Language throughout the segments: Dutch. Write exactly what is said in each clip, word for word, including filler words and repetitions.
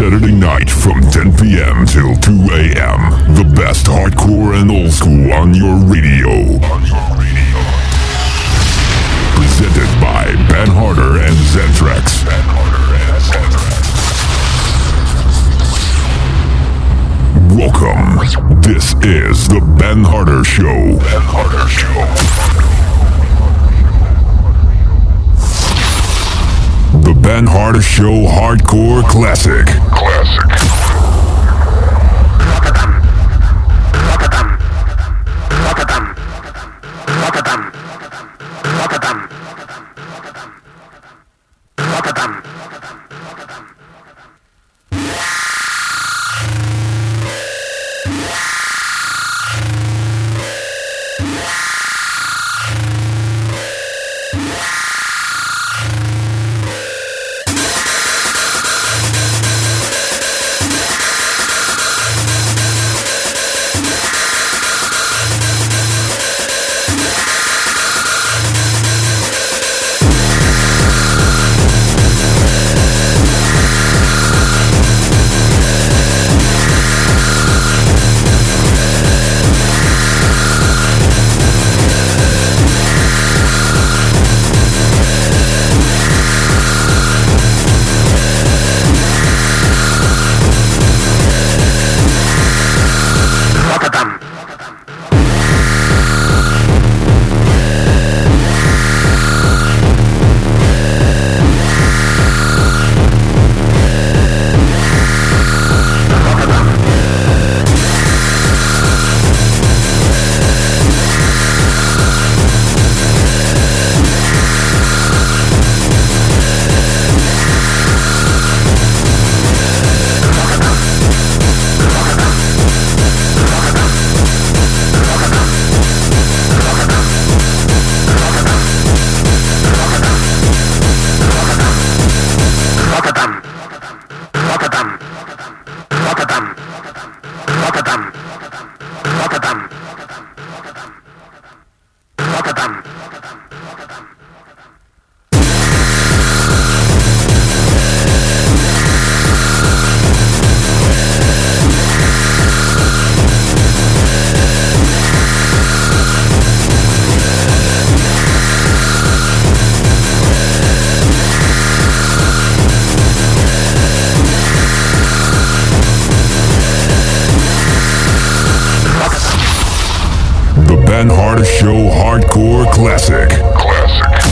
Saturday night from ten p.m. till two a.m. The best hardcore and old school on your radio. On your radio. Presented by Ben Harder and Zentrax. Ben Harder and Zentrax. Welcome. This is the Ben Harder Show. Ben Harder Show. The Ben Harder Show Hardcore Classic. Classic. Ben Harder Show Hardcore Classic. Classic.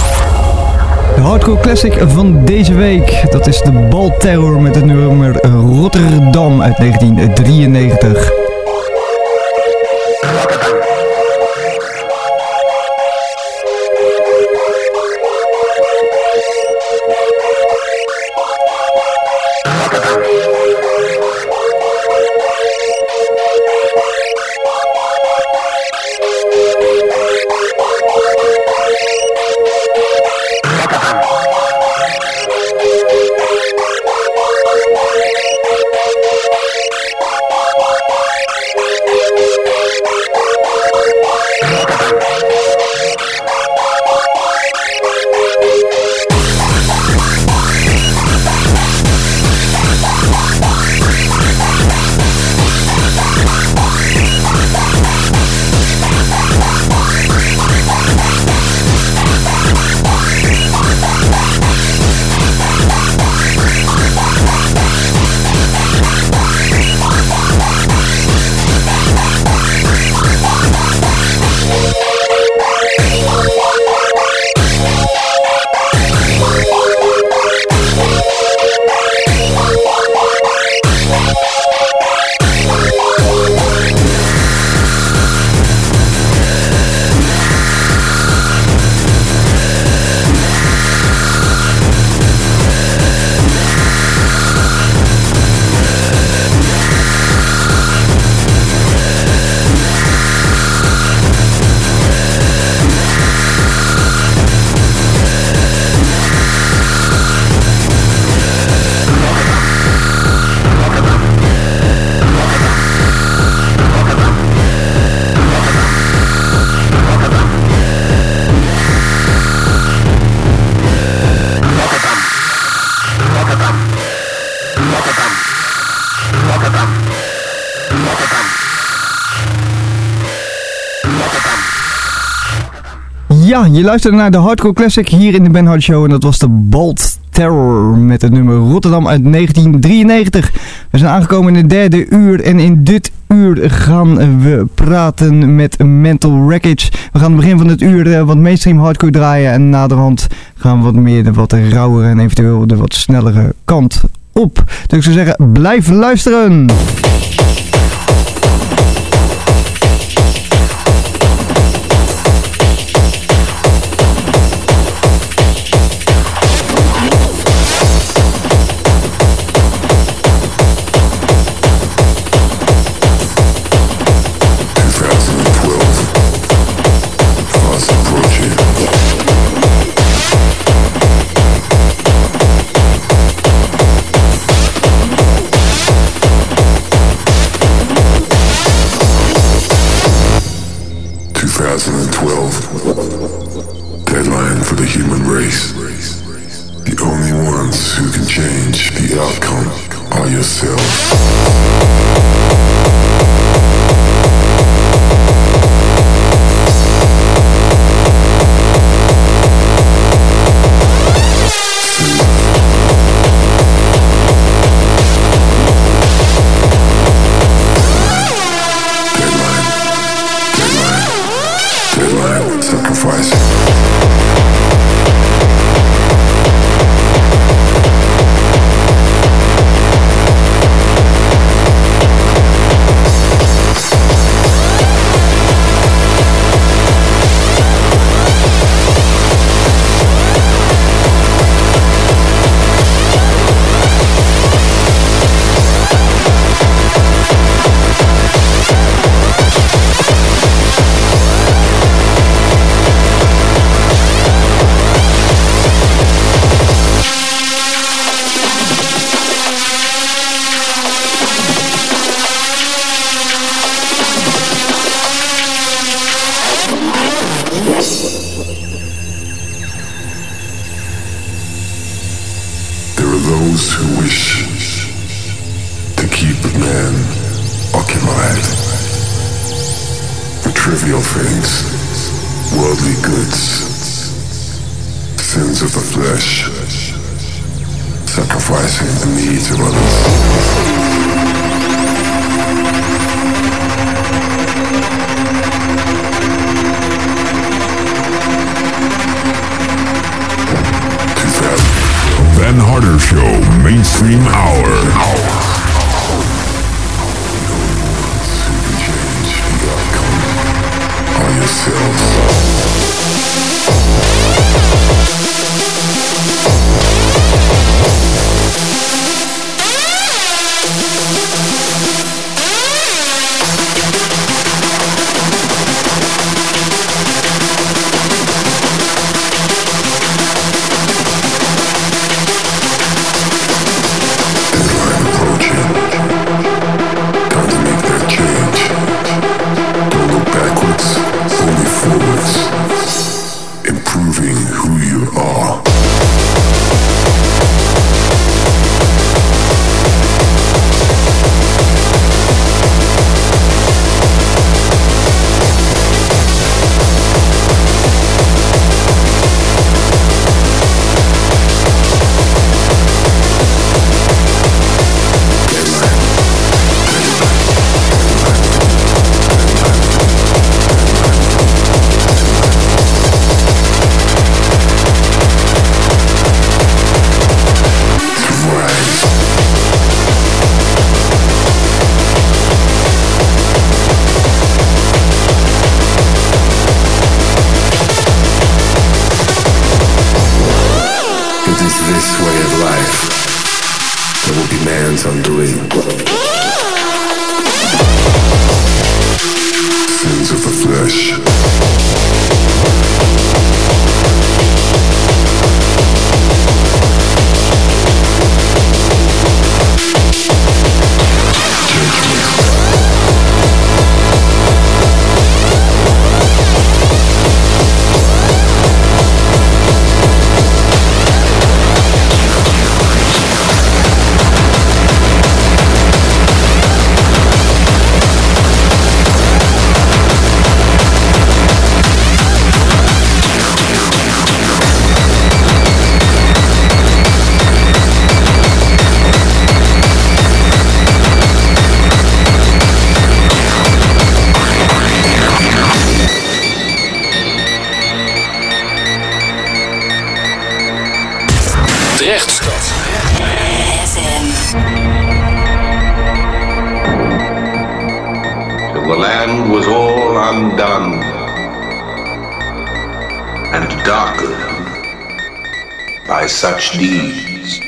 De Hardcore Classic van deze week, dat is de Ball Terror met het nummer Rotterdam uit negentien drieënnegentig. Ja, je luisterde naar de Hardcore Classic hier in de Ben Hart Show en dat was de Bald Terror met het nummer Rotterdam uit negentien drieënnegentig. We zijn aangekomen in het derde uur en in dit uur gaan we praten met Mental Wreckage. We gaan aan het begin van het uur uh, wat mainstream hardcore draaien en naderhand gaan we wat meer de wat rauwere en eventueel de wat snellere kant op. Dus ik zou zeggen, blijf luisteren! twenty twelve, deadline for the human race. The only ones who can change the outcome are yourselves. terecht. The land was all undone and darkened by such deeds.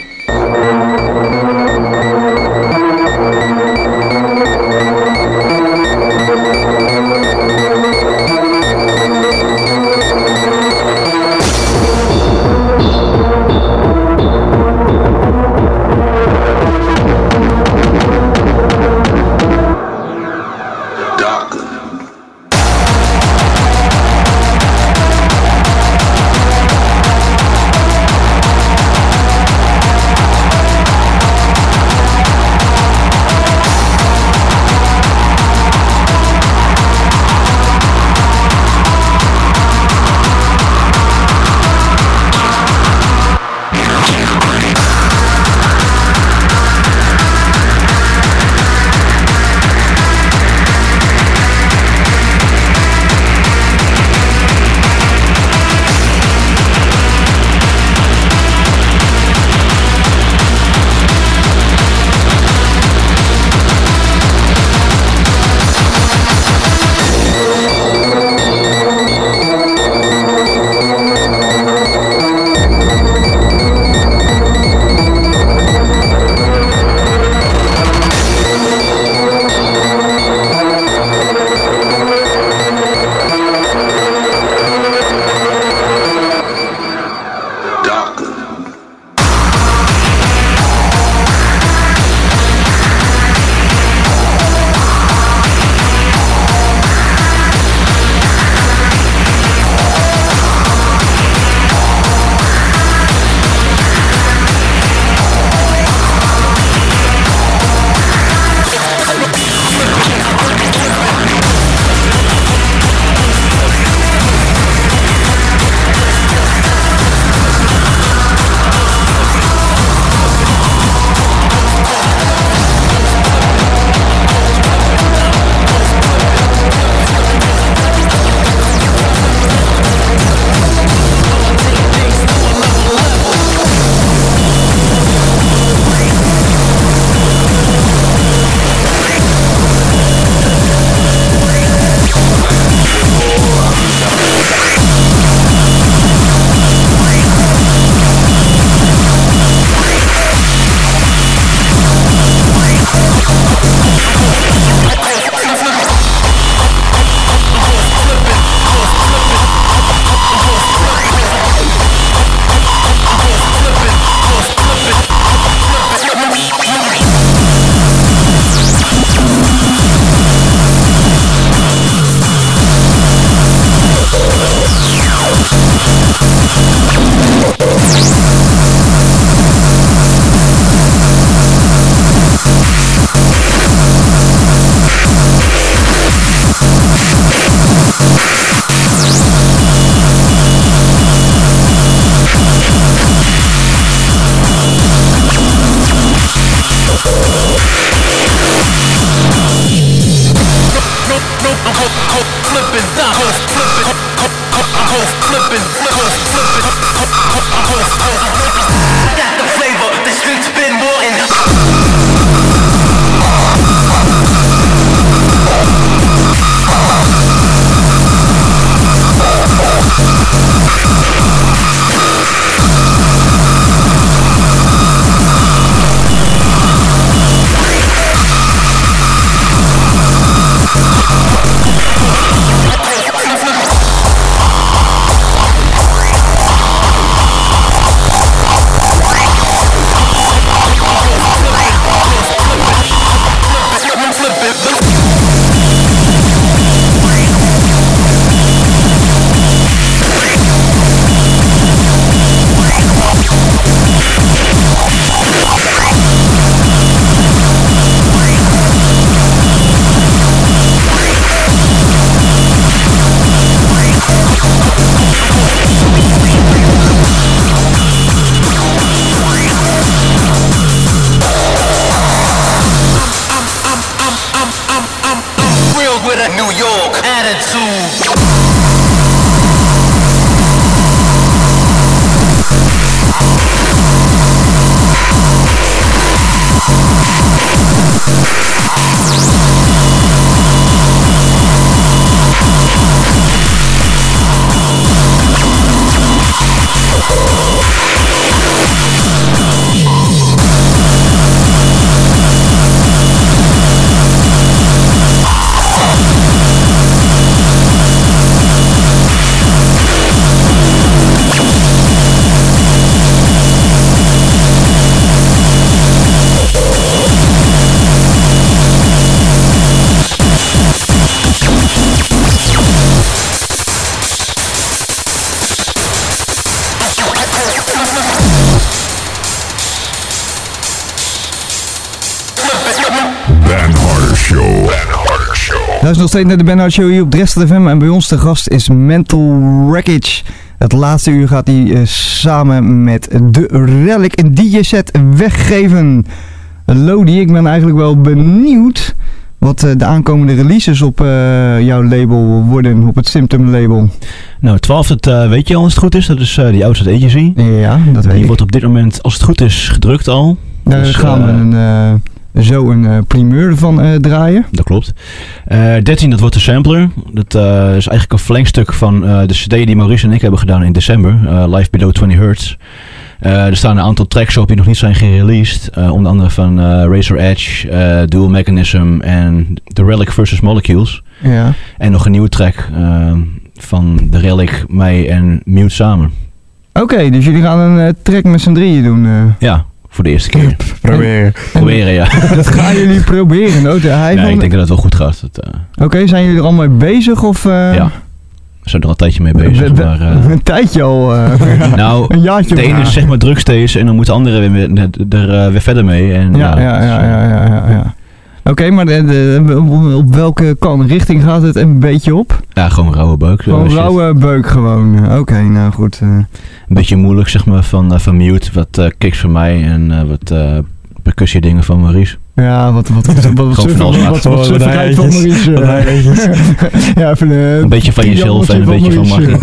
Luister nog steeds naar de Ben Hart Show hier op Dresden F M. En bij ons de gast is Mental Wreckage. Het laatste uur gaat hij uh, samen met de Relic een D J-set weggeven. Lodi, ik ben eigenlijk wel benieuwd wat uh, de aankomende releases op uh, jouw label worden, op het Symptom label. Nou, twaalf, dat uh, weet je al als het goed is. Dat is uh, die Outside Agency. Ja, dat weet Die ik. wordt op dit moment, als het goed is, gedrukt al. Daar dus, gaan uh, we een, uh, zo een uh, primeur van uh, draaien. Dat klopt. Uh, dertien, dat wordt de sampler. Dat uh, is eigenlijk een verlengstuk van uh, de cd die Maurice en ik hebben gedaan in december. Uh, Live Below twintig hertz. Uh, er staan een aantal tracks op die nog niet zijn gereleased. Uh, onder andere van uh, Razor Edge, uh, Dual Mechanism en The Relic versus Molecules. Ja. En nog een nieuwe track uh, van The Relic, mij en Mute samen. Oké, okay, dus jullie gaan een uh, track met z'n drieën doen. Uh. Ja, voor de eerste keer. Proberen. Proberen, ja. Dat gaan jullie proberen, hoor. Hij Nee, van... ik denk dat het wel goed gaat. Uh... Oké, okay, zijn jullie er al mee bezig? Of, uh... Ja. We zijn er al een tijdje mee bezig. We, we, maar, uh... een tijdje al. Uh, nou, een jaartje. De ene is zeg maar druk steeds en dan moeten anderen weer, weer, er uh, weer verder mee. En, ja, uh, ja, ja, ja, ja, ja, ja. Oké, okay, maar de, de, op welke kan richting gaat het een beetje op? Ja, gewoon rauwe beuk. Gewoon rauwe beuk gewoon. Oké, okay, nou goed. Uh. Een beetje moeilijk zeg maar van, uh, van Mute, wat uh, kicks van mij en uh, wat uh, percussie dingen van Maurice. Ja, wat wat wat wat wat wat suffigheid van Maurice. Ja, even uh, een beetje van jezelf en een beetje van Martin.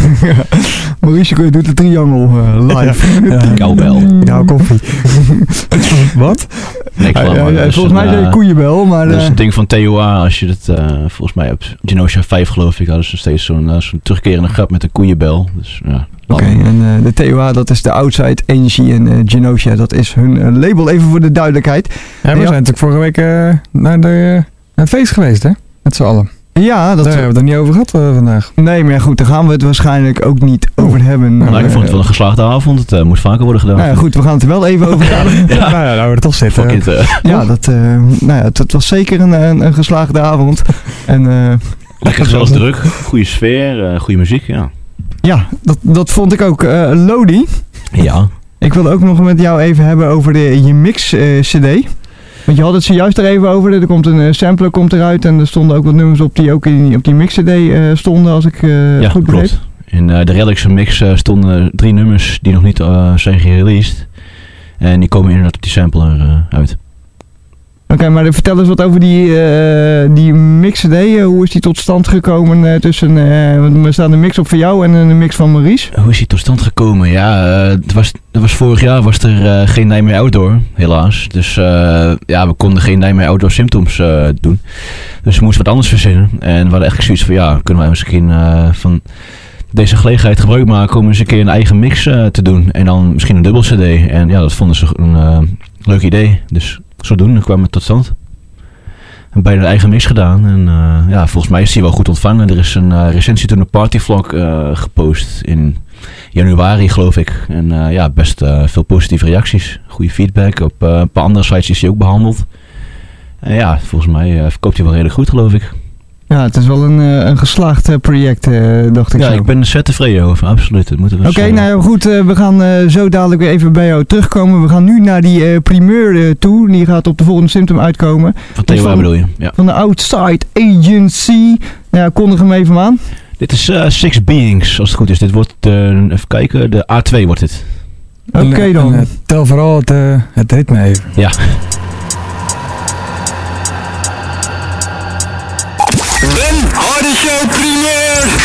Maurice doet de triangle uh, live. Ja. Cowbell. Ja, koffie. Wat? Nee, ik ja, ja, dus volgens mij zei je koeienbel, maar... Dat is uh, een ding van T O A, als je dat uh, volgens mij op Genosha vijf geloof ik, hadden ze steeds zo'n uh, zo'n terugkerende grap met een koeienbel. Dus ja. Oké, okay, en uh, de T O A, dat is de Outside Agency en uh, Genosha, dat is hun uh, label, even voor de duidelijkheid. Ja, we ja. zijn natuurlijk vorige week uh, naar, de, uh, naar het feest geweest, hè? Met z'n allen. Ja, dat daar hebben we het er niet over gehad uh, vandaag. Nee, maar goed, daar gaan we het waarschijnlijk ook niet over hebben. Nou, ik vond het wel een geslaagde avond. Het uh, moet vaker worden gedaan. Nou ja, goed, we gaan het er wel even over hebben. ja, ja. Nou ja, nou we er toch zitten. It, uh. Ja, dat, uh, nou ja, het, het was zeker een, een, een geslaagde avond. En, uh, lekker zelfs druk, goede sfeer, uh, goede muziek, ja. Ja, dat, dat vond ik ook. Uh, Lodi. Ja. Ik wilde ook nog met jou even hebben over de, je mix uh, cd. Want je had het zojuist er even over. Er komt een uh, sampler komt eruit en er stonden ook wat nummers op die ook in, op die mix cd uh, stonden, als ik uh, ja, goed begreep. Klopt. In uh, de Relic's mix uh, stonden drie nummers die nog niet uh, zijn gereleased. En die komen inderdaad op die sampler uh, uit. Oké, okay, maar vertel eens wat over die, uh, die mix cd. Uh, hoe is die tot stand gekomen uh, tussen... Uh, er staat een mix op voor jou en een mix van Maurice. Hoe is die tot stand gekomen? Ja, uh, het was, het was vorig jaar was er uh, geen Nightmare Outdoor, helaas. Dus uh, ja, we konden geen Nightmare Outdoor Symptoms uh, doen. Dus we moesten wat anders verzinnen. En we hadden eigenlijk zoiets van, ja, kunnen wij misschien uh, van deze gelegenheid gebruik maken om eens een keer een eigen mix uh, te doen. En dan misschien een dubbel cd. En ja, dat vonden ze een uh, leuk idee. Dus... Zodoende kwam het tot stand. En bijna een eigen mix gedaan. En uh, ja, volgens mij is die wel goed ontvangen. Er is een uh, recensie toen een partyvlog uh, gepost in januari, geloof ik. En uh, ja, best uh, veel positieve reacties. Goede feedback. Op uh, een paar andere sites is hij ook behandeld. En ja, volgens mij uh, verkoopt hij wel redelijk goed, geloof ik. Ja, het is wel een, uh, een geslaagd uh, project, uh, dacht ik ja, zo. Ja, ik ben er zeer tevreden over, absoluut. Oké, okay, nou ja, goed, uh, we gaan uh, zo dadelijk weer even bij jou terugkomen. We gaan nu naar die uh, primeur uh, toe. Die gaat op de volgende Symptom uitkomen. Van T O A bedoel je? Ja. Van de Outside Agency. Nou ja, kondig hem even aan. Dit is uh, Six Beings, als het goed is. Dit wordt, uh, even kijken, de A twee wordt dit. Oké okay, dan. En, uh, tel vooral het, uh, het ritme even. Ja. Ben Hardy Show Primeur.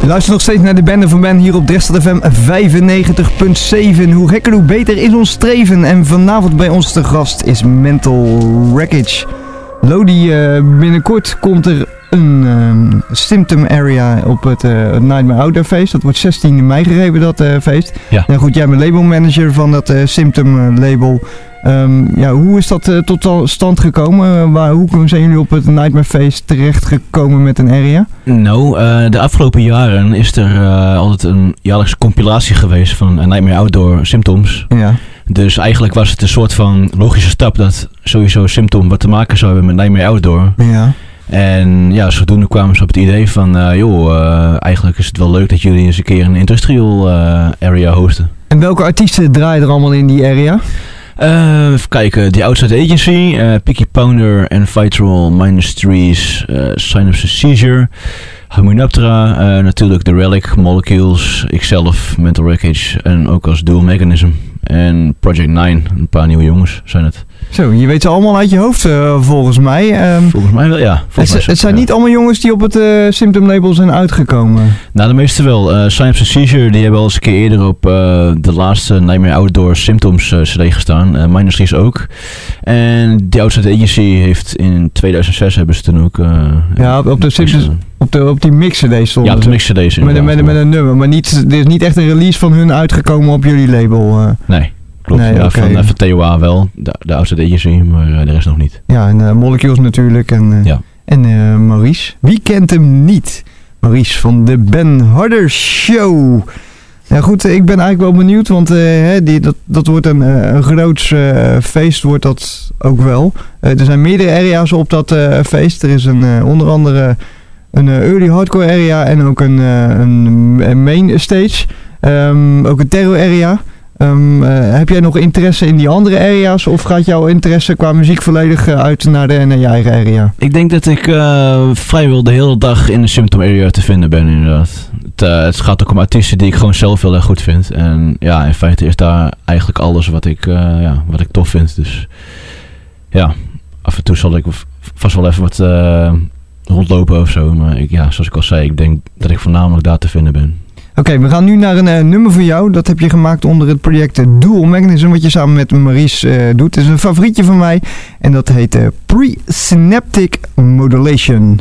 Je luistert nog steeds naar de Bende van Ben hier op Dresden F M vijfennegentig punt zeven. Hoe gekker, hoe beter is ons streven. En vanavond bij ons te gast is Mental Wreckage. Lodi, uh, binnenkort komt er een uh, Symptom Area op het uh, Nightmare Outdoor Feest. Dat wordt zestien mei gegeven, dat uh, feest. Ja. Nou goed, jij bent labelmanager van dat uh, Symptom uh, label. Um, ja, hoe is dat uh, tot stand gekomen? Uh, waar, hoe zijn jullie op het Nightmare Feest terechtgekomen met een area? Nou, uh, de afgelopen jaren is er uh, altijd een jaarlijkse compilatie geweest van uh, Nightmare Outdoor Symptoms. Ja. Dus eigenlijk was het een soort van logische stap dat sowieso Symptom wat te maken zou hebben met Nightmare Outdoor. Ja. En ja, zodoende kwamen ze op het idee van, uh, joh, uh, eigenlijk is het wel leuk dat jullie eens een keer een industrial uh, area hosten. En welke artiesten draaien er allemaal in die area? Uh, even kijken, The Outside Agency, uh, Picky Pounder, Envitroll, Minus Trees, uh, Synapse Seizure, Hamunaptera, uh, natuurlijk The Relic, Molecules, ikzelf, Mental Wreckage en ook als Dual Mechanism. En Project nine, een paar nieuwe jongens zijn het. Zo, je weet ze allemaal uit je hoofd uh, volgens mij. Um, volgens mij wel, ja. Het, mij het zijn ja. niet allemaal jongens die op het uh, Symptom label zijn uitgekomen. Nou, de meeste wel. Uh, Synapse Seizure, die hebben al eens een keer eerder op uh, de laatste Nightmare Outdoor Symptoms uh, C D gestaan. Uh, Minus Trees ook. En The Outside Agency heeft in tweeduizend zes hebben ze toen ook... Uh, ja, op, op de Symptoms... Op, de, op die mix-cd stond. Ja, op de mix-cd met, met, met, met een nummer, maar niet, er is niet echt een release van hun uitgekomen op jullie label. Uh. Nee, klopt. Nee, ja, okay. Van, uh, van T O A wel, de, de Outside Agency, maar uh, de rest nog niet. Ja, en uh, Molecules natuurlijk en, uh, ja. en uh, Maurice. Wie kent hem niet? Maurice van de Ben Harder Show. Ja goed, ik ben eigenlijk wel benieuwd, want uh, hè, die, dat, dat wordt een, uh, een groots uh, feest, wordt dat ook wel. Uh, er zijn meerdere area's op dat uh, feest. Er is een, uh, onder andere een uh, early hardcore area en ook een, uh, een, een main stage. Um, ook een terror area. Um, uh, heb jij nog interesse in die andere area's of gaat jouw interesse qua muziek volledig uh, uit naar, de, naar je eigen area? Ik denk dat ik uh, vrijwel de hele dag in de Symptom area te vinden ben inderdaad. Het, uh, het gaat ook om artiesten die ik gewoon zelf heel erg goed vind. En ja, in feite is daar eigenlijk alles wat ik, uh, ja, wat ik tof vind. Dus ja, af en toe zal ik vast wel even wat uh, rondlopen of zo. Maar ik, ja, zoals ik al zei, ik denk dat ik voornamelijk daar te vinden ben. Oké, okay, we gaan nu naar een uh, nummer van jou. Dat heb je gemaakt onder het project uh, Dual Mechanism, wat je samen met Maurice uh, doet. Het is een favorietje van mij en dat heet uh, Pre-Synaptic Modulation.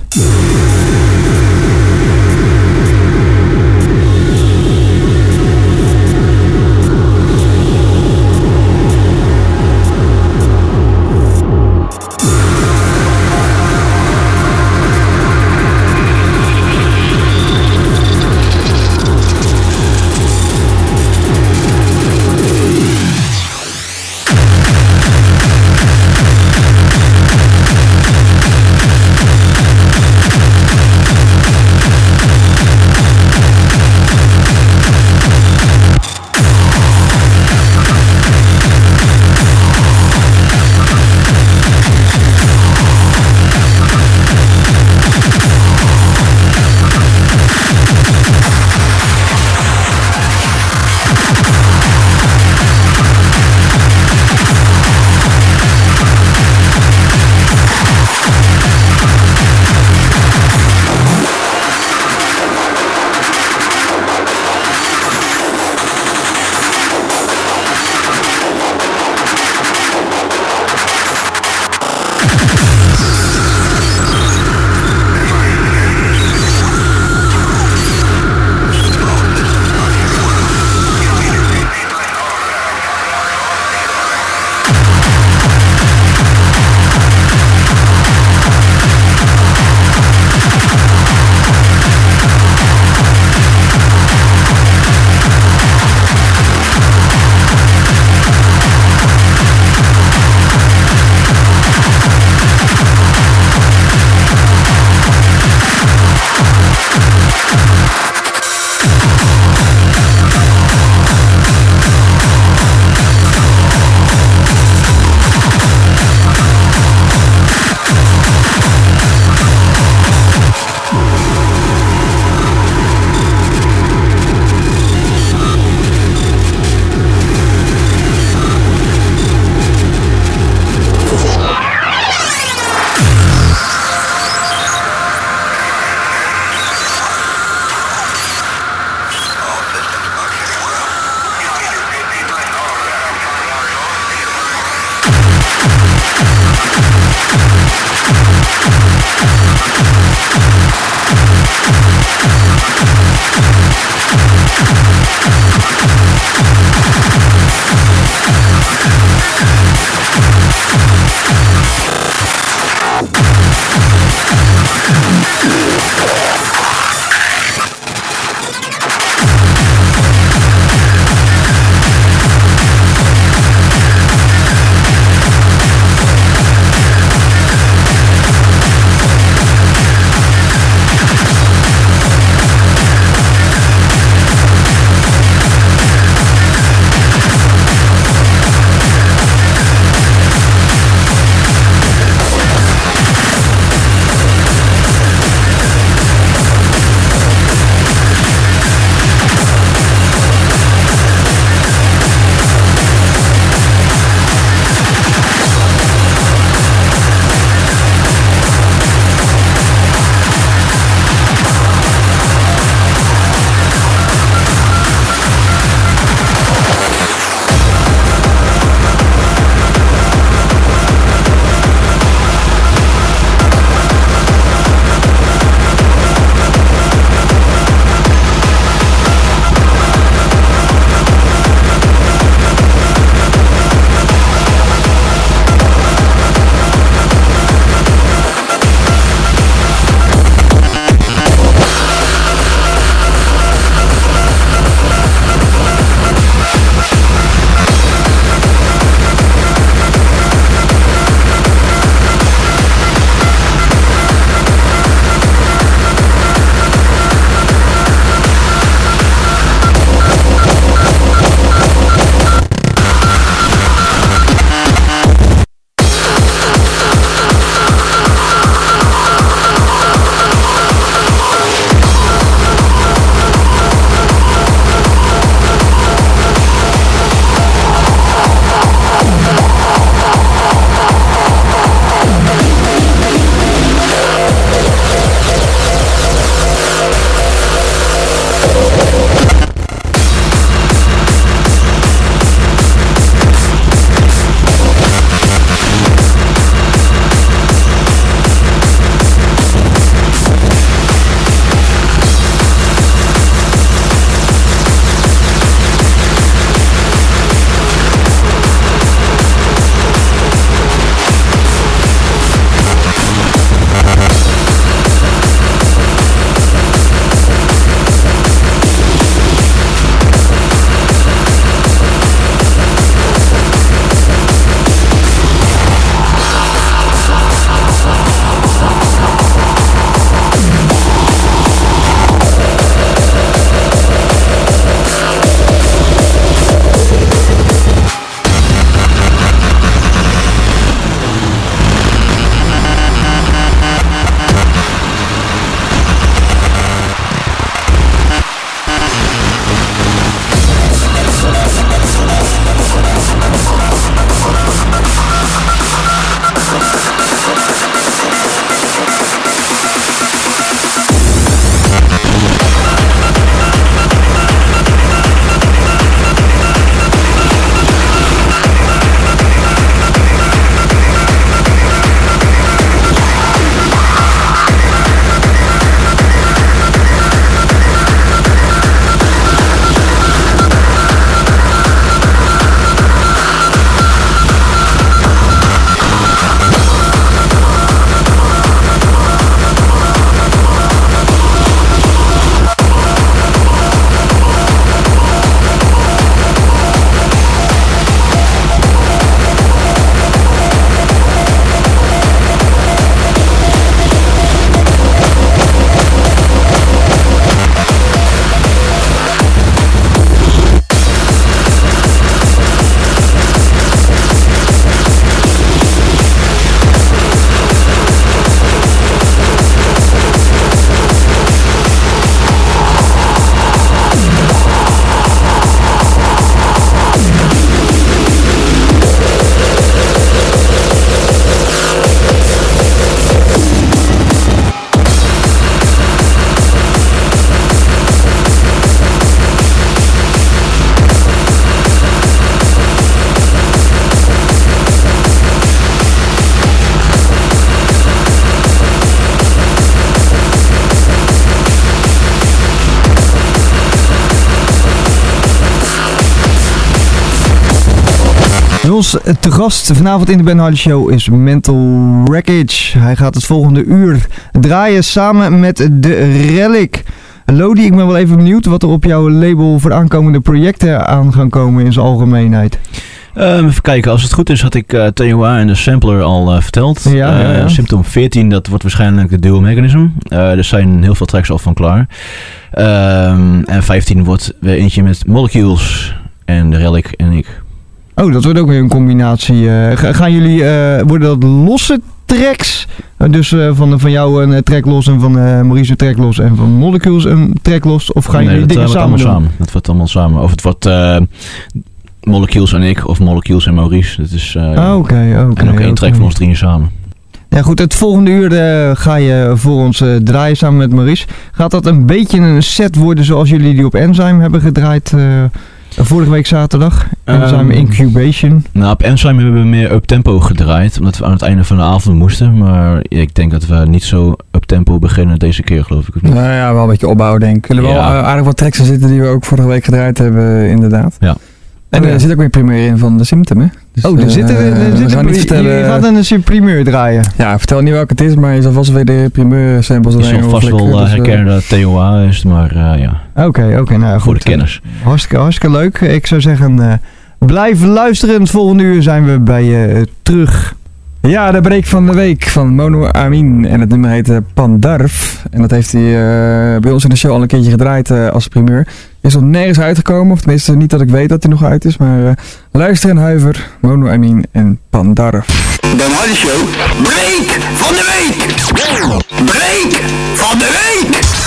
ons te gast vanavond in de Ben Hardy Show is Mental Wreckage. Hij gaat het volgende uur draaien samen met de Relic. Lodi, ik ben wel even benieuwd wat er op jouw label voor aankomende projecten aan gaan komen in zijn algemeenheid. Um, even kijken, als het goed is had ik uh, T O A en de sampler al uh, verteld. Ja, ja, ja. Uh, Symptom veertien, dat wordt waarschijnlijk de Dual Mechanism. Uh, er zijn heel veel tracks al van klaar. Um, en vijftien wordt weer eentje met Molecules en de Relic en ik. Oh, dat wordt ook weer een combinatie. Uh, gaan jullie, uh, worden dat losse tracks? Uh, dus uh, van, van jou een track los en van uh, Maurice een track los en van Molecules een track los? Of gaan nee, jullie dat, dingen uh, samen doen? samen? Dat wordt allemaal samen. Of het wordt uh, Molecules en ik of Molecules en Maurice. Dat is, uh, ah, oké, okay, oké. Okay, en ook één okay. track van ons drieën samen. Ja goed, het volgende uur uh, ga je voor ons uh, draaien samen met Maurice. Gaat dat een beetje een set worden zoals jullie die op Enzyme hebben gedraaid uh, vorige week zaterdag? Enzyme um, Incubation. Nou, op Enzyme hebben we meer up-tempo gedraaid, omdat we aan het einde van de avond moesten. Maar ik denk dat we niet zo up-tempo beginnen deze keer, geloof ik. Nou ja, wel een beetje opbouwen denk ik. Er zullen wel ja. uh, aardig wat tracks in zitten die we ook vorige week gedraaid hebben, inderdaad. Ja. En er zit ook weer een primeur in van de Symptom, hè? Dus, oh, er zit er, er, er zit niet vertellen. Je gaat een primeur draaien. Ja, vertel niet welke het is, maar je zal vast weer de primeur samples erin. Je zal vast wel uh, herkennen dat T O A is, maar uh, ja. Oké, okay, oké, okay, nou goed. Voor de kenners. Uh, hartstikke, hartstikke leuk. Ik zou zeggen, uh, blijf luisteren. Het volgende uur zijn we bij je uh, terug. Ja, de break van de week van Mono Amin. En het nummer heet uh, Pandarf. En dat heeft hij uh, bij ons in de show al een keertje gedraaid uh, als primeur. Is nog nergens uitgekomen, of tenminste niet dat ik weet dat hij nog uit is. Maar uh, luister en huiver, Mono Amin en Pandarf. Dan had je show, break van de week! Break van de week!